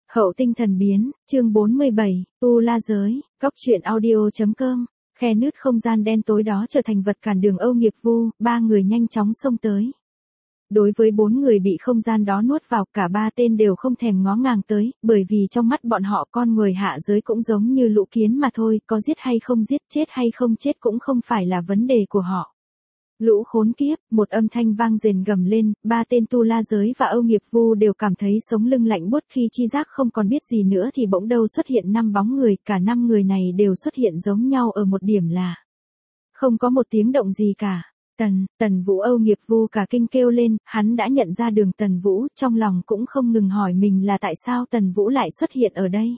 Hậu tinh thần biến, chương 47, Tu La Giới, Cóc truyện audio.com, khe nứt không gian đen tối đó trở thành vật cản đường Âu Nghiệp Vu, ba người nhanh chóng xông tới. Đối với bốn người bị không gian đó nuốt vào, cả ba tên đều không thèm ngó ngàng tới, bởi vì trong mắt bọn họ con người hạ giới cũng giống như lũ kiến mà thôi, có giết hay không giết, chết hay không chết cũng không phải là vấn đề của họ. Lũ khốn kiếp, một âm thanh vang rền gầm lên, ba tên Tu La Giới và Âu Nghiệp Vu đều cảm thấy sống lưng lạnh buốt khi chi giác không còn biết gì nữa thì bỗng đâu xuất hiện 5 bóng người, cả 5 người này đều xuất hiện giống nhau ở một điểm là không có một tiếng động gì cả. Tần Vũ Âu Nghiệp Vu cả kinh kêu lên, hắn đã nhận ra đường Tần Vũ, trong lòng cũng không ngừng hỏi mình là tại sao Tần Vũ lại xuất hiện ở đây.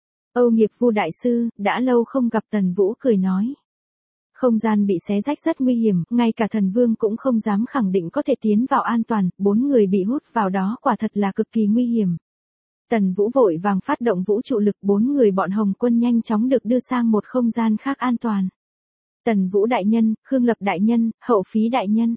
Âu Nghiệp Vu đại sư, đã lâu không gặp. Tần Vũ cười nói. Không gian bị xé rách rất nguy hiểm, ngay cả thần vương cũng không dám khẳng định có thể tiến vào an toàn, 4 người bị hút vào đó quả thật là cực kỳ nguy hiểm. Tần Vũ vội vàng phát động vũ trụ lực, 4 người bọn Hồng Quân nhanh chóng được đưa sang một không gian khác an toàn. Tần Vũ đại nhân, Khương Lập đại nhân, Hậu Phí đại nhân.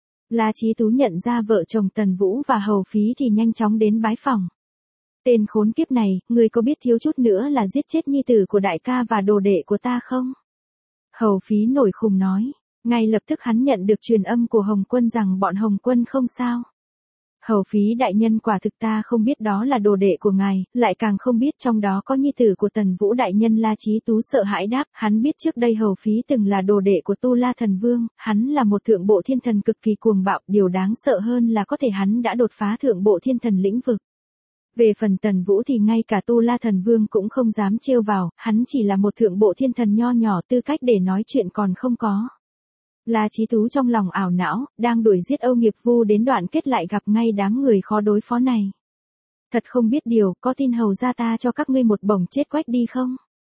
La Chí Tú nhận ra vợ chồng Tần Vũ và Hầu Phí thì nhanh chóng đến bái phòng. Tên khốn kiếp này, người có biết thiếu chút nữa là giết chết nhi tử của đại ca và đồ đệ của ta không? Hầu Phí nổi khùng nói. Ngay lập tức hắn nhận được truyền âm của Hồng Quân rằng bọn Hồng Quân không sao. Hầu Phí đại nhân, quả thực ta không biết đó là đồ đệ của ngài, lại càng không biết trong đó có nhi tử của Tần Vũ đại nhân. La Chí Tú sợ hãi đáp, hắn biết trước đây Hầu Phí từng là đồ đệ của Tu La Thần Vương, hắn là một thượng bộ thiên thần cực kỳ cuồng bạo, điều đáng sợ hơn là có thể hắn đã đột phá thượng bộ thiên thần lĩnh vực. Về phần Tần Vũ thì ngay cả Tu La Thần Vương cũng không dám trêu vào, hắn chỉ là một thượng bộ thiên thần nho nhỏ, tư cách để nói chuyện còn không có. La Chí Tú trong lòng ảo não, đang đuổi giết Âu Nghiệp Vu đến đoạn kết lại gặp ngay đám người khó đối phó này. Thật không biết điều, có tin hầu ra ta cho các ngươi một bổng chết quách đi không?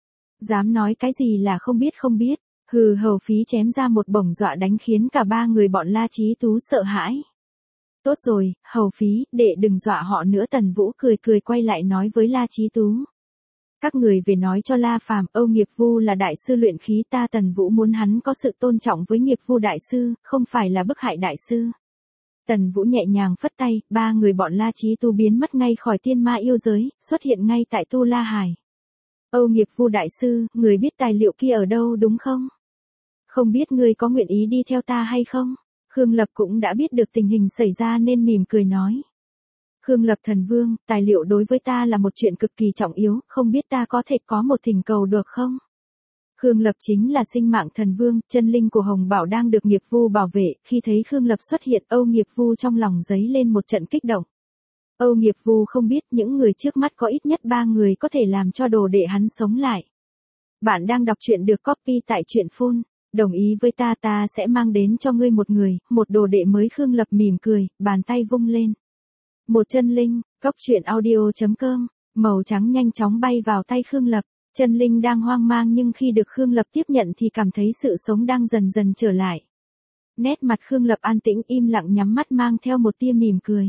Dám nói cái gì là không biết, hừ. Hầu Phí chém ra một bổng dọa đánh khiến cả ba người bọn La Chí Tú sợ hãi. Tốt rồi, Hầu Phí, đệ đừng dọa họ nữa. Tần Vũ cười cười quay lại nói với La Chí Tú. Các người về nói cho La Phàm, Âu Nghiệp Vu là đại sư luyện khí, ta Tần Vũ muốn hắn có sự tôn trọng với Nghiệp Vu đại sư, không phải là bức hại đại sư. Tần Vũ nhẹ nhàng phất tay, ba người bọn La Chí Tú biến mất ngay khỏi tiên ma yêu giới, xuất hiện ngay tại Tu La Hải. Âu Nghiệp Vu đại sư, người biết tài liệu kia ở đâu đúng không? Không biết người có nguyện ý đi theo ta hay không? Khương Lập cũng đã biết được tình hình xảy ra nên mỉm cười nói. Khương Lập thần vương, tài liệu đối với ta là một chuyện cực kỳ trọng yếu, không biết ta có thể có một thỉnh cầu được không? Khương Lập chính là sinh mạng thần vương, chân linh của Hồng Bảo đang được Nghiệp Vu bảo vệ, khi thấy Khương Lập xuất hiện, Âu Nghiệp Vu trong lòng dấy lên một trận kích động. Âu Nghiệp Vu không biết những người trước mắt có ít nhất 3 người có thể làm cho đồ đệ hắn sống lại. Bạn đang đọc truyện được copy tại truyện Phun. Đồng ý với ta, ta sẽ mang đến cho ngươi một người, một đồ đệ mới. Khương Lập mỉm cười, bàn tay vung lên. Một chân linh, Cóc truyện audio.com, màu trắng nhanh chóng bay vào tay Khương Lập. Chân linh đang hoang mang nhưng khi được Khương Lập tiếp nhận thì cảm thấy sự sống đang dần dần trở lại. Nét mặt Khương Lập an tĩnh im lặng, nhắm mắt mang theo một tia mỉm cười.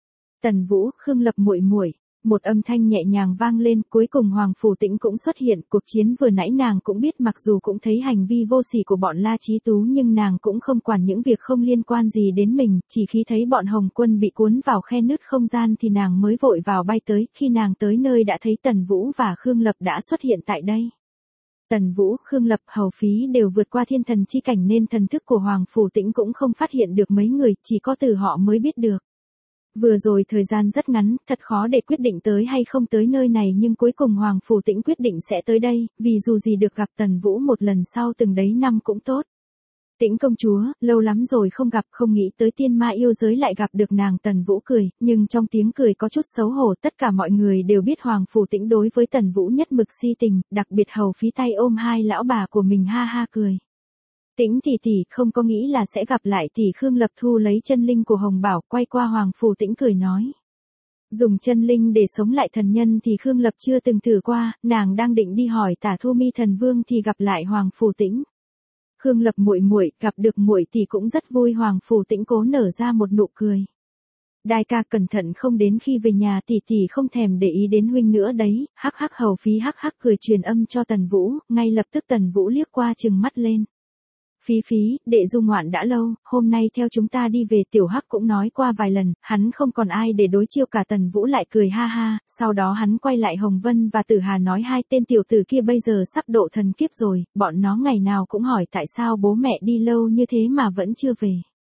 Tần Vũ, Khương Lập muội muội. Một âm thanh nhẹ nhàng vang lên, cuối cùng Hoàng Phủ Tĩnh cũng xuất hiện. Cuộc chiến vừa nãy nàng cũng biết, mặc dù cũng thấy hành vi vô sỉ của bọn La Chí Tú nhưng nàng cũng không quản những việc không liên quan gì đến mình, chỉ khi thấy bọn Hồng Quân bị cuốn vào khe nứt không gian thì nàng mới vội vào bay tới. Khi nàng tới nơi đã thấy Tần Vũ và Khương Lập đã xuất hiện tại đây. Tần Vũ, Khương Lập, Hầu Phí đều vượt qua thiên thần chi cảnh nên thần thức của Hoàng Phủ Tĩnh cũng không phát hiện được mấy người, chỉ có từ họ mới biết được. Vừa rồi thời gian rất ngắn, thật khó để quyết định tới hay không tới nơi này nhưng cuối cùng Hoàng Phủ Tĩnh quyết định sẽ tới đây, vì dù gì được gặp Tần Vũ một lần sau từng đấy năm cũng tốt. Tĩnh công chúa, lâu lắm rồi không gặp, không nghĩ tới tiên ma yêu giới lại gặp được nàng. Tần Vũ cười, nhưng trong tiếng cười có chút xấu hổ. Tất cả mọi người đều biết Hoàng Phủ Tĩnh đối với Tần Vũ nhất mực si tình, đặc biệt Hầu Phí tay ôm hai lão bà của mình ha ha cười. Tĩnh tỷ tỷ, không có nghĩ là sẽ gặp lại tỷ. Khương Lập thu lấy chân linh của Hồng Bảo, quay qua Hoàng Phủ Tĩnh cười nói. Dùng chân linh để sống lại thần nhân thì Khương Lập chưa từng thử qua, nàng đang định đi hỏi Tả Thu Mi thần vương thì gặp lại Hoàng Phủ Tĩnh. Khương Lập muội muội, gặp được muội tỷ cũng rất vui. Hoàng Phủ Tĩnh cố nở ra một nụ cười. Đại ca cẩn thận, không đến khi về nhà tỷ tỷ không thèm để ý đến huynh nữa đấy. Hắc hắc. Hầu Phí hắc hắc cười truyền âm cho Tần Vũ, ngay lập tức Tần Vũ liếc qua trừng mắt lên. Phí phí, đệ du ngoạn đã lâu, hôm nay theo chúng ta đi về. Tiểu Hắc cũng nói qua vài lần, hắn không còn ai để đối chiêu cả. Tần Vũ lại cười ha ha, sau đó hắn quay lại Hồng Vân và Tử Hà nói hai tên tiểu tử kia bây giờ sắp độ thần kiếp rồi, bọn nó ngày nào cũng hỏi tại sao bố mẹ đi lâu như thế mà vẫn chưa về.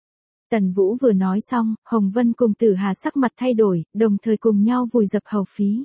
Tần Vũ vừa nói xong, Hồng Vân cùng Tử Hà sắc mặt thay đổi, đồng thời cùng nhau vùi dập Hầu Phí.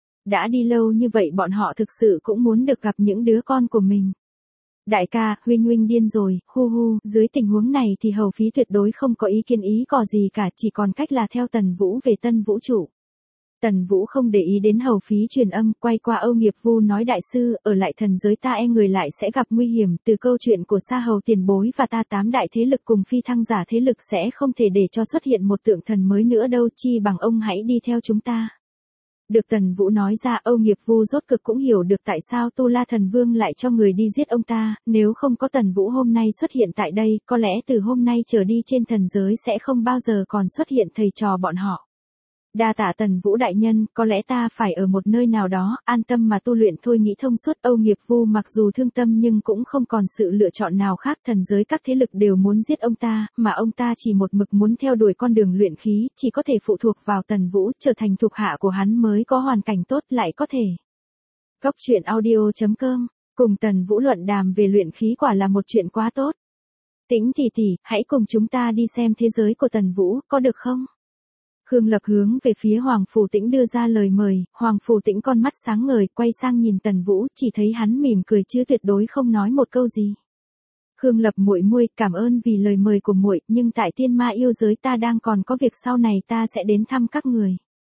Đã đi lâu như vậy bọn họ thực sự cũng muốn được gặp những đứa con của mình. Đại ca, huynh điên rồi, hu hu, dưới tình huống này thì Hầu Phí tuyệt đối không có ý kiến ý cò gì cả, chỉ còn cách là theo Tần Vũ về Tân Vũ Trụ. Tần Vũ không để ý đến Hầu Phí truyền âm, quay qua Âu Nghiệp Vu nói đại sư, ở lại thần giới ta e người lại sẽ gặp nguy hiểm, từ câu chuyện của Sa Hầu tiền bối và ta 8 đại thế lực cùng phi thăng giả thế lực sẽ không thể để cho xuất hiện một tượng thần mới nữa đâu, chi bằng ông hãy đi theo chúng ta. Được Tần Vũ nói ra, Âu Nghiệp Vu rốt cực cũng hiểu được tại sao Tu La Thần Vương lại cho người đi giết ông ta, nếu không có Tần Vũ hôm nay xuất hiện tại đây, có lẽ từ hôm nay trở đi trên thần giới sẽ không bao giờ còn xuất hiện thầy trò bọn họ. Đa tạ Tần Vũ đại nhân, có lẽ ta phải ở một nơi nào đó, an tâm mà tu luyện thôi. Nghĩ thông suốt, Âu Nghiệp Vu mặc dù thương tâm nhưng cũng không còn sự lựa chọn nào khác. Thần giới các thế lực đều muốn giết ông ta, mà ông ta chỉ một mực muốn theo đuổi con đường luyện khí, chỉ có thể phụ thuộc vào Tần Vũ, trở thành thuộc hạ của hắn mới có hoàn cảnh tốt lại có thể. Góc truyện audio.com, cùng Tần Vũ luận đàm về luyện khí quả là một chuyện quá tốt. Tĩnh tỷ tỷ, hãy cùng chúng ta đi xem thế giới của Tần Vũ, có được không? Khương Lập hướng về phía Hoàng Phủ Tĩnh đưa ra lời mời, Hoàng Phủ Tĩnh con mắt sáng ngời, quay sang nhìn Tần Vũ, chỉ thấy hắn mỉm cười chứ tuyệt đối không nói một câu gì. Khương Lập muội muội, cảm ơn vì lời mời của muội, nhưng tại Tiên Ma yêu giới ta đang còn có việc, sau này ta sẽ đến thăm các người.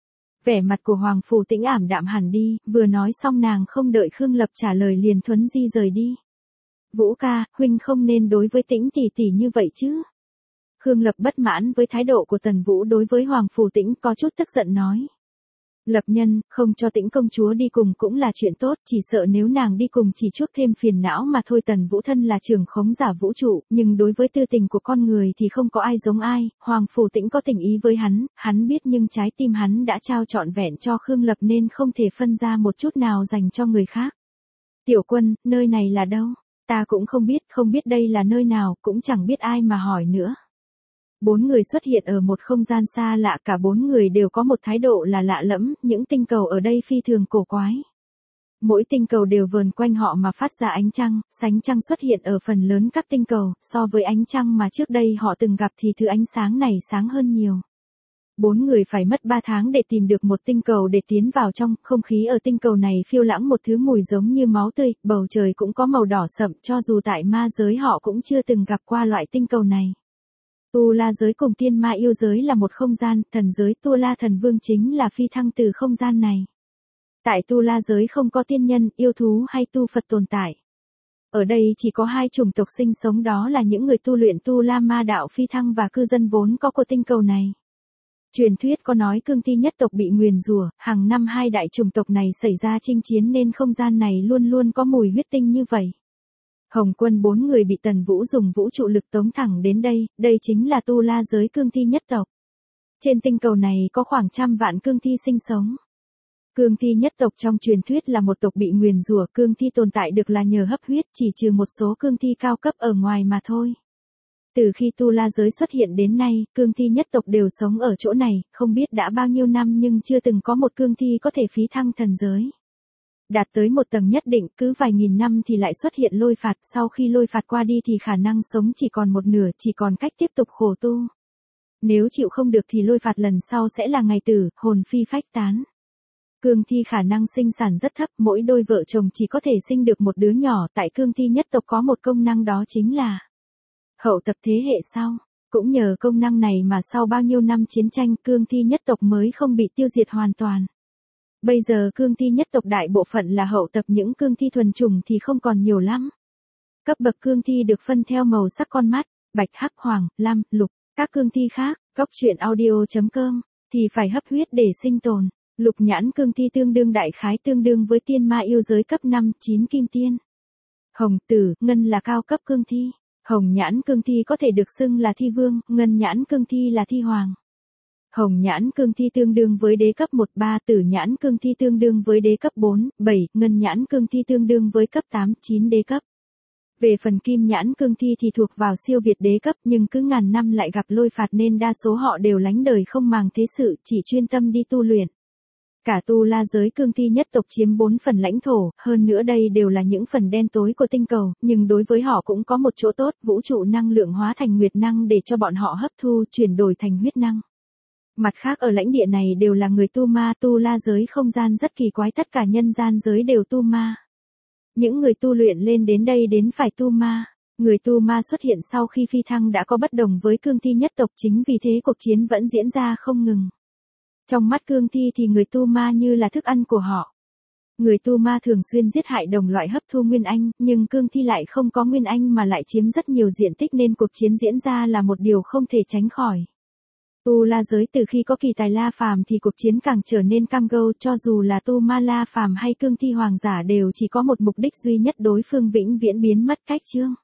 Vẻ mặt của Hoàng Phủ Tĩnh ảm đạm hẳn đi, vừa nói xong nàng không đợi Khương Lập trả lời liền thuấn di rời đi. Vũ ca, huynh không nên đối với Tĩnh tỷ tỷ như vậy chứ. Khương Lập bất mãn với thái độ của Tần Vũ đối với Hoàng Phủ Tĩnh, có chút tức giận nói. Lập nhân, không cho Tĩnh công chúa đi cùng cũng là chuyện tốt, chỉ sợ nếu nàng đi cùng chỉ chuốc thêm phiền não mà thôi. Tần Vũ thân là trưởng khống giả vũ trụ, nhưng đối với tư tình của con người thì không có ai giống ai. Hoàng Phủ Tĩnh có tình ý với hắn biết, nhưng trái tim hắn đã trao trọn vẹn cho Khương Lập nên không thể phân ra một chút nào dành cho người khác. Tiểu Quân, nơi này là đâu? Ta cũng không biết đây là nơi nào, cũng chẳng biết ai mà hỏi nữa. 4 người xuất hiện ở một không gian xa lạ, cả 4 người đều có một thái độ là lạ lẫm, những tinh cầu ở đây phi thường cổ quái. Mỗi tinh cầu đều vờn quanh họ mà phát ra ánh trăng, sánh trăng xuất hiện ở phần lớn các tinh cầu, so với ánh trăng mà trước đây họ từng gặp thì thứ ánh sáng này sáng hơn nhiều. 4 người phải mất 3 tháng để tìm được một tinh cầu để tiến vào trong, không khí ở tinh cầu này phiêu lãng một thứ mùi giống như máu tươi, bầu trời cũng có màu đỏ sậm, cho dù tại ma giới họ cũng chưa từng gặp qua loại tinh cầu này. Tu La giới cùng Tiên Ma yêu giới là một không gian, thần giới Tu La Thần Vương chính là phi thăng từ không gian này. Tại Tu La giới không có tiên nhân, yêu thú hay tu Phật tồn tại. Ở đây chỉ có 2 chủng tộc sinh sống, đó là những người tu luyện Tu La Ma đạo phi thăng và cư dân vốn có của tinh cầu này. Truyền thuyết có nói cương thi nhất tộc bị nguyền rủa, hàng năm 2 đại chủng tộc này xảy ra chinh chiến nên không gian này luôn luôn có mùi huyết tinh như vậy. Hồng Quân 4 người bị Tần Vũ dùng vũ trụ lực tống thẳng đến đây chính là Tu La giới cương thi nhất tộc. Trên tinh cầu này có khoảng 100 vạn cương thi sinh sống. Cương thi nhất tộc trong truyền thuyết là một tộc bị nguyền rủa, cương thi tồn tại được là nhờ hấp huyết, chỉ trừ một số cương thi cao cấp ở ngoài mà thôi. Từ khi Tu La giới xuất hiện đến nay, cương thi nhất tộc đều sống ở chỗ này, không biết đã bao nhiêu năm nhưng chưa từng có một cương thi có thể phí thăng thần giới. Đạt tới một tầng nhất định, cứ vài nghìn năm thì lại xuất hiện lôi phạt, sau khi lôi phạt qua đi thì khả năng sống chỉ còn một nửa, chỉ còn cách tiếp tục khổ tu. Nếu chịu không được thì lôi phạt lần sau sẽ là ngày tử, hồn phi phách tán. Cương thi khả năng sinh sản rất thấp, mỗi đôi vợ chồng chỉ có thể sinh được một đứa nhỏ, tại cương thi nhất tộc có một công năng đó chính là hậu tập thế hệ sau. Cũng nhờ công năng này mà sau bao nhiêu năm chiến tranh, cương thi nhất tộc mới không bị tiêu diệt hoàn toàn. Bây giờ cương thi nhất tộc đại bộ phận là hậu tập, những cương thi thuần chủng thì không còn nhiều lắm. Cấp bậc cương thi được phân theo màu sắc con mắt, bạch, hắc, hoàng, lam, lục. Các cương thi khác, góc truyện audio.com, thì phải hấp huyết để sinh tồn. Lục nhãn cương thi tương đương đại khái tương đương với Tiên Ma yêu giới cấp 5, 9 kim tiên. Hồng, tử, ngân là cao cấp cương thi. Hồng nhãn cương thi có thể được xưng là thi vương, ngân nhãn cương thi là thi hoàng. Hồng nhãn cương thi tương đương với đế cấp 1, 3, tử nhãn cương thi tương đương với đế cấp 4, 7, ngân nhãn cương thi tương đương với cấp 8, 9 đế cấp. Về phần kim nhãn cương thi thì thuộc vào siêu việt đế cấp nhưng cứ ngàn năm lại gặp lôi phạt nên đa số họ đều lánh đời không màng thế sự, chỉ chuyên tâm đi tu luyện. Cả tu la giới cương thi nhất tộc chiếm 4 phần lãnh thổ, hơn nữa đây đều là những phần đen tối của tinh cầu, nhưng đối với họ cũng có một chỗ tốt, vũ trụ năng lượng hóa thành nguyệt năng để cho bọn họ hấp thu, chuyển đổi thành huyết năng. Mặt khác ở lãnh địa này đều là người tu ma, tu la giới không gian rất kỳ quái, tất cả nhân gian giới đều tu ma. Những người tu luyện lên đến đây đến phải tu ma. Người tu ma xuất hiện sau khi phi thăng đã có bất đồng với cương thi nhất tộc, chính vì thế cuộc chiến vẫn diễn ra không ngừng. Trong mắt cương thi thì người tu ma như là thức ăn của họ. Người tu ma thường xuyên giết hại đồng loại hấp thu nguyên anh, nhưng cương thi lại không có nguyên anh mà lại chiếm rất nhiều diện tích nên cuộc chiến diễn ra là một điều không thể tránh khỏi. Tu la giới từ khi có kỳ tài la phàm thì cuộc chiến càng trở nên cam go, cho dù là tu ma la phàm hay cương thi hoàng giả đều chỉ có một mục đích duy nhất, đối phương vĩnh viễn biến mất cách chương.